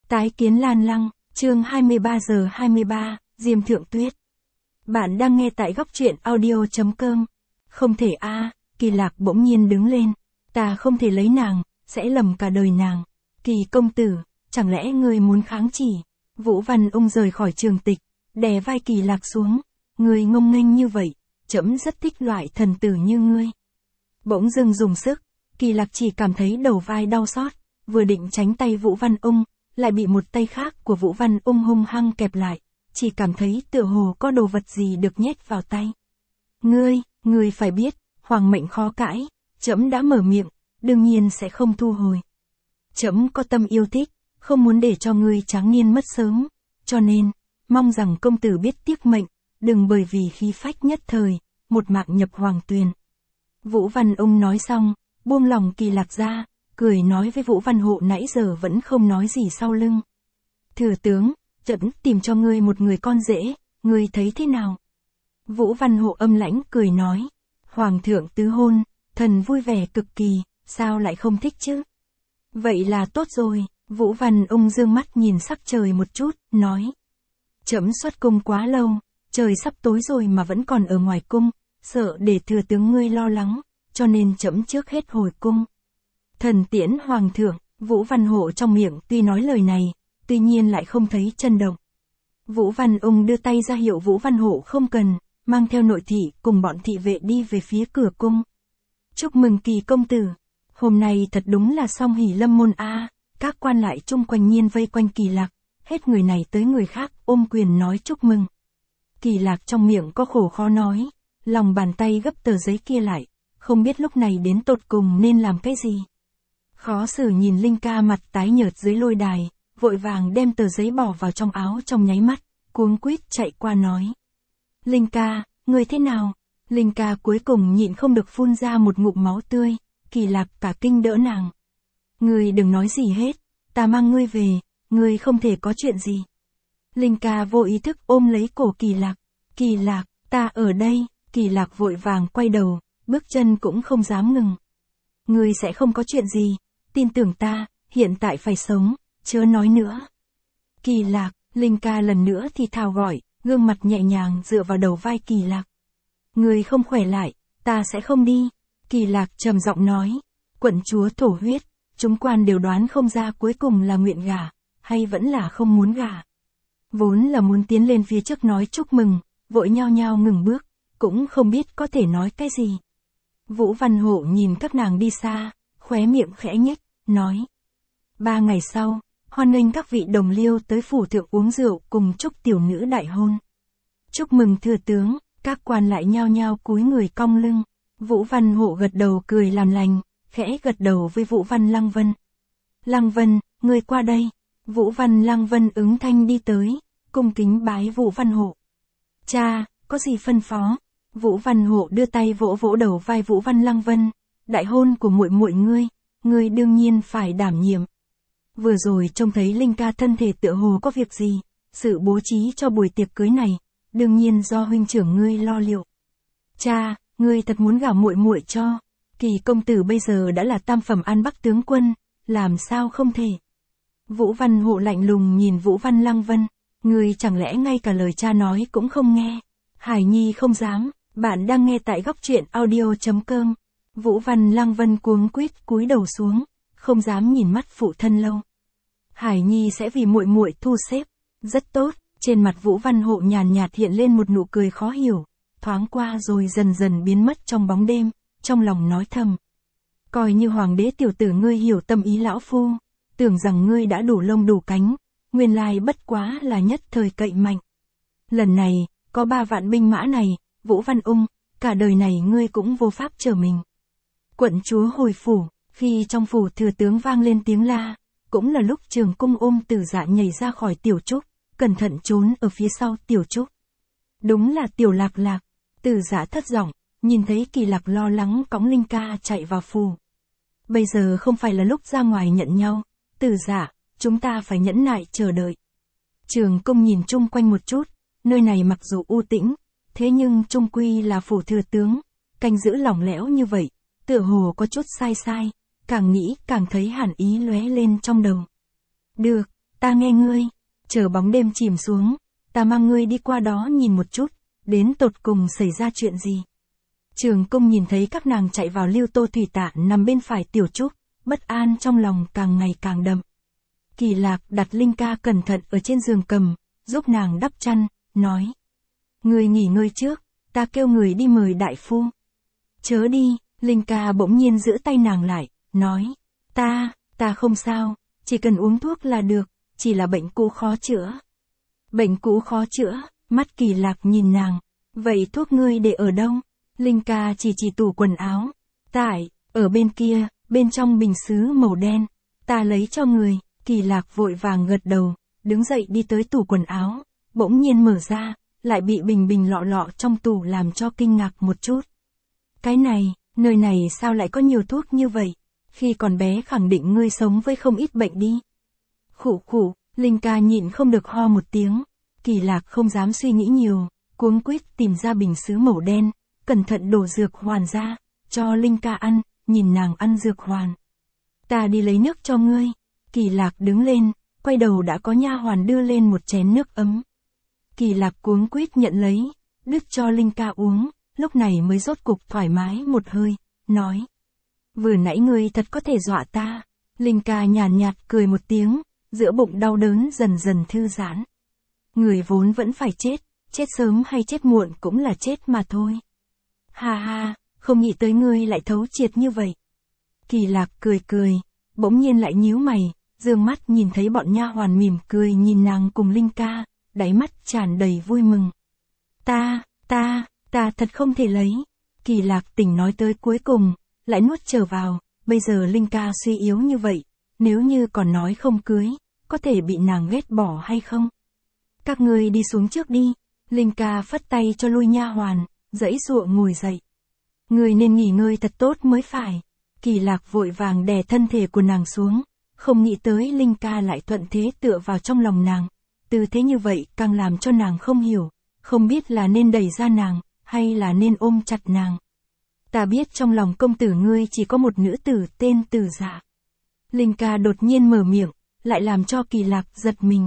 Tái kiến Lan Lăng, chương 23 giờ 23, Diêm Thượng Tuyết. Bạn đang nghe tại góc truyện audio.com. Không thể a, Kỳ Lạc bỗng nhiên đứng lên. Ta không thể lấy nàng, sẽ lầm cả đời nàng. Kỳ công tử, chẳng lẽ ngươi muốn kháng chỉ? Vũ Văn Ung rời khỏi trường tịch, đè vai Kỳ Lạc xuống. Ngươi ngông nghênh như vậy, trẫm rất thích loại thần tử như ngươi. Bỗng dưng dùng sức, Kỳ Lạc chỉ cảm thấy đầu vai đau xót, vừa định tránh tay Vũ Văn Ung, lại bị một tay khác của Vũ Văn Ung hung hăng kẹp lại, chỉ cảm thấy tựa hồ có đồ vật gì được nhét vào tay. Ngươi phải biết, hoàng mệnh khó cãi, trẫm đã mở miệng, đương nhiên sẽ không thu hồi. Trẫm có tâm yêu thích, không muốn để cho ngươi tráng niên mất sớm, cho nên, mong rằng công tử biết tiếc mệnh, đừng bởi vì khí phách nhất thời, một mạng nhập hoàng tuyền. Vũ Văn Ung nói xong, buông lòng Kỳ Lạc ra, cười nói với Vũ Văn Hộ nãy giờ vẫn không nói gì sau lưng. Thừa tướng, trẫm tìm cho ngươi một người con rể, ngươi thấy thế nào? Vũ Văn Hộ âm lãnh cười nói, Hoàng thượng tứ hôn, thần vui vẻ cực kỳ, sao lại không thích chứ? Vậy là tốt rồi, Vũ Văn Ung dương mắt nhìn sắc trời một chút, nói. Trẫm xuất cung quá lâu, trời sắp tối rồi mà vẫn còn ở ngoài cung, sợ để thừa tướng ngươi lo lắng, cho nên trẫm trước hết hồi cung. Thần tiễn hoàng thượng, Vũ Văn Hộ trong miệng tuy nói lời này, tuy nhiên lại không thấy chân động. Vũ Văn Ung đưa tay ra hiệu Vũ Văn Hộ không cần, mang theo nội thị cùng bọn thị vệ đi về phía cửa cung. Chúc mừng Kỳ công tử, hôm nay thật đúng là song hỷ lâm môn a. Các quan lại chung quanh nhiên vây quanh Kỳ Lạc, hết người này tới người khác ôm quyền nói chúc mừng. Kỳ Lạc trong miệng có khổ khó nói, lòng bàn tay gấp tờ giấy kia lại, không biết lúc này đến tột cùng nên làm cái gì. Khó xử nhìn Linh Ca mặt tái nhợt dưới lôi đài, vội vàng đem tờ giấy bỏ vào trong áo trong nháy mắt, cuống quýt chạy qua nói. Linh Ca, ngươi thế nào? Linh Ca cuối cùng nhịn không được phun ra một ngụm máu tươi, Kỳ Lạc cả kinh đỡ nàng. Ngươi đừng nói gì hết, ta mang ngươi về, ngươi không thể có chuyện gì. Linh Ca vô ý thức ôm lấy cổ Kỳ Lạc, ta ở đây, Kỳ Lạc vội vàng quay đầu, bước chân cũng không dám ngừng. Ngươi sẽ không có chuyện gì, tin tưởng ta, hiện tại phải sống, chớ nói nữa. Kỳ Lạc, Linh Ca lần nữa thì thào gọi, gương mặt nhẹ nhàng dựa vào đầu vai Kỳ Lạc. Ngươi không khỏe lại, ta sẽ không đi. Kỳ Lạc trầm giọng nói, quận chúa thổ huyết, chúng quan đều đoán không ra cuối cùng là nguyện gả, hay vẫn là không muốn gả. Vốn là muốn tiến lên phía trước nói chúc mừng, vội nhao nhao ngừng bước, cũng không biết có thể nói cái gì. Vũ Văn Hộ nhìn các nàng đi xa, khóe miệng khẽ nhếch, nói. 3 ngày sau, hoan nghênh các vị đồng liêu tới phủ thượng uống rượu cùng chúc tiểu nữ đại hôn. Chúc mừng thừa tướng, các quan lại nhao nhao cúi người cong lưng. Vũ Văn Hộ gật đầu cười làm lành, khẽ gật đầu với Vũ Văn Lăng Vân. Lăng Vân, ngươi qua đây. Vũ Văn Lăng Vân ứng thanh đi tới, cung kính bái Vũ Văn Hộ. Cha, có gì phân phó? Vũ Văn Hộ đưa tay vỗ vỗ đầu vai Vũ Văn Lăng Vân, đại hôn của muội muội ngươi đương nhiên phải đảm nhiệm. Vừa rồi trông thấy Linh Ca thân thể tựa hồ có việc gì, sự bố trí cho buổi tiệc cưới này, đương nhiên do huynh trưởng ngươi lo liệu. Cha, ngươi thật muốn gả muội muội cho? Kỳ công tử bây giờ đã là tam phẩm An Bắc tướng quân, làm sao không thể? Vũ Văn Hộ lạnh lùng nhìn Vũ Văn Lăng Vân, ngươi chẳng lẽ ngay cả lời cha nói cũng không nghe? Hải Nhi không dám. Bạn đang nghe tại góc truyện audio.com. Vũ Văn Lăng Vân cuống quýt cúi đầu xuống, không dám nhìn mắt phụ thân lâu. Hải Nhi sẽ vì muội muội thu xếp. Rất tốt, trên mặt Vũ Văn Hộ nhàn nhạt hiện lên một nụ cười khó hiểu, thoáng qua rồi dần dần biến mất trong bóng đêm, trong lòng nói thầm. Coi như hoàng đế tiểu tử ngươi hiểu tâm ý lão phu, tưởng rằng ngươi đã đủ lông đủ cánh, nguyên lai bất quá là nhất thời cậy mạnh. Lần này, có 3 vạn binh mã này, Vũ Văn Ung, cả đời này ngươi cũng vô pháp trở mình. Quận chúa hồi phủ, khi trong phủ thừa tướng vang lên tiếng la, cũng là lúc Trường Cung ôm Tử Dạ nhảy ra khỏi Tiểu Trúc, cẩn thận trốn ở phía sau Tiểu Trúc. Đúng là Tiểu Lạc Lạc. Tử Dạ thất giọng, nhìn thấy Kỳ Lạc lo lắng cõng Linh Ca chạy vào phủ. Bây giờ không phải là lúc ra ngoài nhận nhau, Tử Dạ, chúng ta phải nhẫn nại chờ đợi. Trường Cung nhìn chung quanh một chút, nơi này mặc dù u tĩnh, thế nhưng chung quy là phủ thừa tướng, canh giữ lỏng lẽo như vậy, tựa hồ có chút sai, càng nghĩ càng thấy hàn ý lóe lên trong đầu. Được, ta nghe ngươi, chờ bóng đêm chìm xuống, ta mang ngươi đi qua đó nhìn một chút, đến tột cùng xảy ra chuyện gì. Trường Công nhìn thấy các nàng chạy vào Lưu Tô Thủy Tạ nằm bên phải Tiểu Trúc, bất an trong lòng càng ngày càng đậm. Kỳ Lạc đặt Linh Ca cẩn thận ở trên giường cầm, giúp nàng đắp chăn, nói. Ngươi nghỉ ngơi trước, ta kêu người đi mời đại phu. Chớ đi, Linh Ca bỗng nhiên giữ tay nàng lại, nói. Ta không sao, chỉ cần uống thuốc là được, chỉ là bệnh cũ khó chữa. Bệnh cũ khó chữa, mắt Kỳ Lạc nhìn nàng. Vậy thuốc ngươi để ở đâu? Linh Ca chỉ tủ quần áo. Tại, ở bên kia, bên trong bình sứ màu đen. Ta lấy cho người. Kỳ Lạc vội vàng gật đầu, đứng dậy đi tới tủ quần áo, bỗng nhiên mở ra, lại bị bình lọ lọ trong tủ làm cho kinh ngạc một chút. Cái này, nơi này sao lại có nhiều thuốc như vậy? Khi còn bé khẳng định ngươi sống với không ít bệnh đi. Khụ khụ, Linh Ca nhịn không được ho một tiếng. Kỳ Lạc không dám suy nghĩ nhiều, cuống quýt tìm ra bình sứ màu đen, cẩn thận đổ dược hoàn ra, cho Linh Ca ăn, nhìn nàng ăn dược hoàn. Ta đi lấy nước cho ngươi. Kỳ Lạc đứng lên, quay đầu đã có nha hoàn đưa lên một chén nước ấm. Kỳ Lạc cuống quýt nhận lấy, đút cho Linh Ca uống, lúc này mới rốt cục thoải mái một hơi, nói. Vừa nãy ngươi thật có thể dọa ta. Linh Ca nhàn nhạt cười một tiếng, giữa bụng đau đớn dần dần thư giãn. Người vốn vẫn phải chết sớm hay chết muộn cũng là chết mà thôi. Ha ha, không nghĩ tới ngươi lại thấu triệt như vậy. Kỳ Lạc cười, bỗng nhiên lại nhíu mày, dương mắt nhìn thấy bọn nha hoàn mỉm cười nhìn nàng cùng Linh Ca, đáy mắt tràn đầy vui mừng. Ta thật không thể lấy. Kỳ Lạc tỉnh nói tới cuối cùng, lại nuốt trở vào, bây giờ Linh Ca suy yếu như vậy, nếu như còn nói không cưới, có thể bị nàng ghét bỏ hay không? Các ngươi đi xuống trước đi. Linh Ca phất tay cho lui nha hoàn, giãy giụa ngồi dậy. Ngươi nên nghỉ ngơi thật tốt mới phải. Kỳ Lạc vội vàng đè thân thể của nàng xuống, không nghĩ tới Linh Ca lại thuận thế tựa vào trong lòng nàng. Tư thế như vậy càng làm cho nàng không hiểu, không biết là nên đẩy ra nàng, hay là nên ôm chặt nàng. Ta biết trong lòng công tử ngươi chỉ có một nữ tử tên Từ Dạ. Linh Ca đột nhiên mở miệng, lại làm cho Kỳ Lạc giật mình.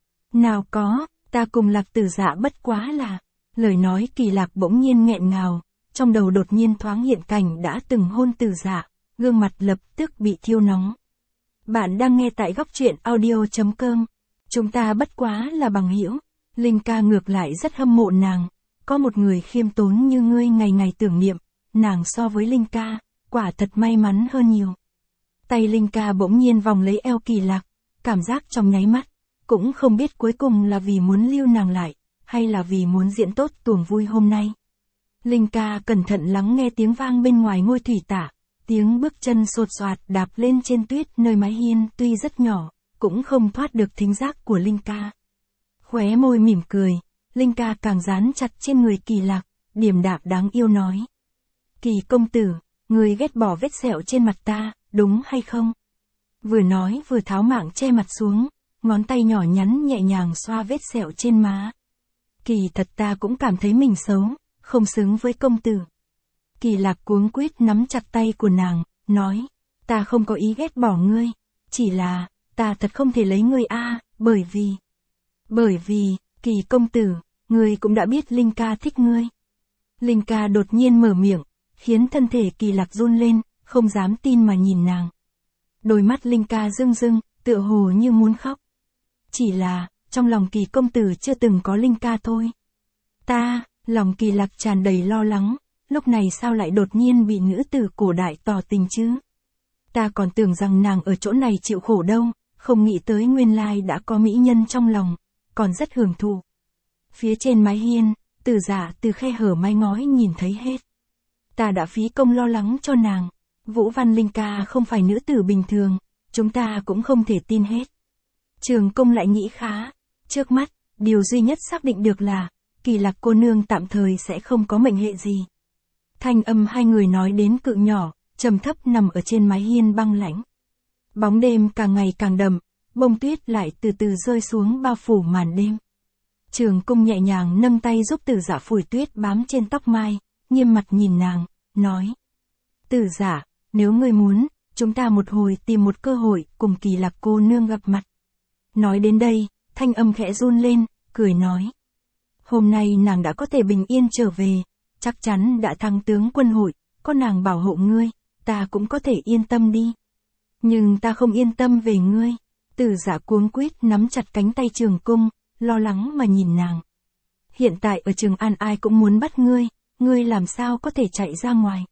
Nào có, ta cùng Lạc Từ Dạ bất quá là. Lời nói Kỳ Lạc bỗng nhiên nghẹn ngào, trong đầu đột nhiên thoáng hiện cảnh đã từng hôn Từ Dạ, gương mặt lập tức bị thiêu nóng. Bạn đang nghe tại góc truyện audio.com. Chúng ta bất quá là bằng hữu. Linh Ca ngược lại rất hâm mộ nàng, có một người khiêm tốn như ngươi ngày ngày tưởng niệm, nàng so với Linh Ca, quả thật may mắn hơn nhiều. Tay Linh Ca bỗng nhiên vòng lấy eo Kỳ Lạc, cảm giác trong nháy mắt, cũng không biết cuối cùng là vì muốn lưu nàng lại, hay là vì muốn diễn tốt tuồng vui hôm nay. Linh Ca cẩn thận lắng nghe tiếng vang bên ngoài ngôi thủy tạ, tiếng bước chân sột soạt đạp lên trên tuyết nơi mái hiên tuy rất nhỏ, cũng không thoát được thính giác của Linh Ca. Khóe môi mỉm cười, Linh Ca càng dán chặt trên người Kỳ Lạc, điềm đạm đáng yêu nói. Kỳ công tử, người ghét bỏ vết sẹo trên mặt ta, đúng hay không? Vừa nói vừa tháo mạng che mặt xuống, ngón tay nhỏ nhắn nhẹ nhàng xoa vết sẹo trên má. Kỳ thật ta cũng cảm thấy mình xấu, không xứng với công tử. Kỳ Lạc cuống quýt nắm chặt tay của nàng, nói. Ta không có ý ghét bỏ ngươi, chỉ là, ta thật không thể lấy ngươi bởi vì, Kỳ công tử, ngươi cũng đã biết Linh Ca thích ngươi. Linh Ca đột nhiên mở miệng, khiến thân thể Kỳ Lạc run lên, không dám tin mà nhìn nàng. Đôi mắt Linh Ca rưng rưng, tựa hồ như muốn khóc. Chỉ là, trong lòng Kỳ công tử chưa từng có Linh Ca thôi. Lòng Kỳ Lạc tràn đầy lo lắng, lúc này sao lại đột nhiên bị nữ tử cổ đại tỏ tình chứ? Ta còn tưởng rằng nàng ở chỗ này chịu khổ đâu, không nghĩ tới nguyên lai đã có mỹ nhân trong lòng, còn rất hưởng thụ. Phía trên mái hiên, Từ Dạ từ khe hở mái ngói nhìn thấy hết. Ta đã phí công lo lắng cho nàng. Vũ Văn Linh Ca không phải nữ tử bình thường, chúng ta cũng không thể tin hết. Trường Công lại nghĩ khá. Trước mắt, điều duy nhất xác định được là, Kỳ Lạc cô nương tạm thời sẽ không có mệnh hệ gì. Thanh âm hai người nói đến cự nhỏ, trầm thấp nằm ở trên mái hiên băng lãnh. Bóng đêm càng ngày càng đậm, bông tuyết lại từ từ rơi xuống bao phủ màn đêm. Trường Công nhẹ nhàng nâng tay giúp Từ Dạ phủi tuyết bám trên tóc mai, nghiêm mặt nhìn nàng, nói. Từ Dạ, nếu ngươi muốn, chúng ta một hồi tìm một cơ hội cùng Kỳ Lạc cô nương gặp mặt. Nói đến đây, thanh âm khẽ run lên, cười nói. Hôm nay nàng đã có thể bình yên trở về, chắc chắn đã thắng tướng quân hội, có nàng bảo hộ ngươi, ta cũng có thể yên tâm đi. Nhưng ta không yên tâm về ngươi. Tử Dạ cuống quýt nắm chặt cánh tay Trường Cung, lo lắng mà nhìn nàng. Hiện tại ở Trường An ai cũng muốn bắt ngươi làm sao có thể chạy ra ngoài.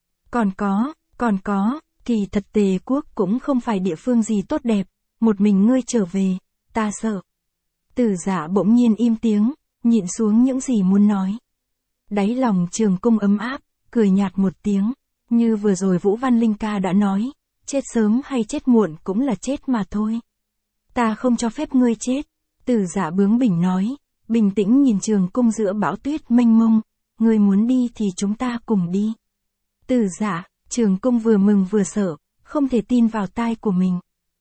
Còn có, kỳ thật Tề quốc cũng không phải địa phương gì tốt đẹp, một mình ngươi trở về, ta sợ. Tử Dạ bỗng nhiên im tiếng, nhịn xuống những gì muốn nói. Đáy lòng Trường Cung ấm áp, cười nhạt một tiếng, như vừa rồi Vũ Văn Linh ca đã nói, chết sớm hay chết muộn cũng là chết mà thôi. Ta không cho phép ngươi chết, Tử Dạ bướng bỉnh nói, bình tĩnh nhìn Trường Cung giữa bão tuyết mênh mông, ngươi muốn đi thì chúng ta cùng đi. Tử Dạ, Trường Cung vừa mừng vừa sợ, không thể tin vào tai của mình.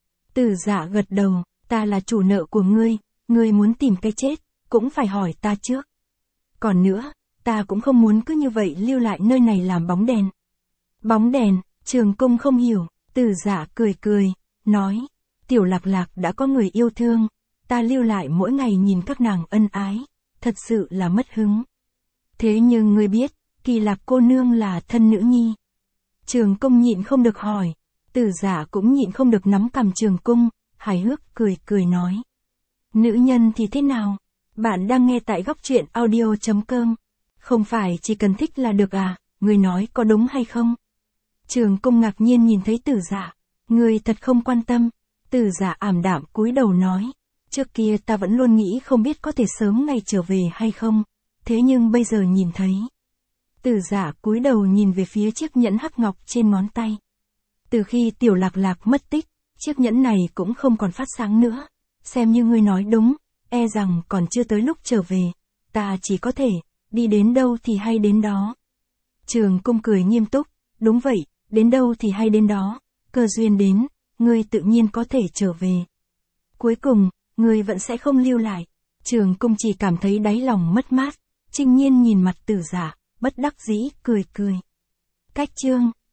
Tử Dạ gật đầu, ta là chủ nợ của ngươi muốn tìm cái chết, cũng phải hỏi ta trước. Còn nữa, ta cũng không muốn cứ như vậy lưu lại nơi này làm bóng đèn. Bóng đèn, Trường Cung không hiểu, Tử Dạ cười, nói, Tiểu Lạc Lạc đã có người yêu thương, ta lưu lại mỗi ngày nhìn các nàng ân ái, thật sự là mất hứng. Thế nhưng ngươi biết, Kỳ Lạc cô nương là thân nữ nhi. Trường Cung nhịn không được hỏi, Tử Dạ cũng nhịn không được nắm cằm Trường Cung, hài hước cười nói. Nữ nhân thì thế nào? Bạn đang nghe tại góc truyện audio.com. Không phải chỉ cần thích là được à, ngươi nói có đúng hay không? Trường Cung ngạc nhiên nhìn thấy Tử Dạ, ngươi thật không quan tâm. Tử Dạ ảm đạm cúi đầu nói, trước kia ta vẫn luôn nghĩ không biết có thể sớm ngày trở về hay không, thế nhưng bây giờ nhìn thấy. Tử Dạ cúi đầu nhìn về phía chiếc nhẫn hắc ngọc trên ngón tay. Từ khi Tiểu Lạc Lạc mất tích, chiếc nhẫn này cũng không còn phát sáng nữa, xem như ngươi nói đúng, e rằng còn chưa tới lúc trở về, ta chỉ có thể, đi đến đâu thì hay đến đó. Trường Cung cười nghiêm túc, đúng vậy, đến đâu thì hay đến đó, cơ duyên đến, ngươi tự nhiên có thể trở về. Cuối cùng, ngươi vẫn sẽ không lưu lại. Trường Cung chỉ cảm thấy đáy lòng mất mát, Trinh Nhiên nhìn mặt Tử Dạ, bất đắc dĩ cười. Cách chương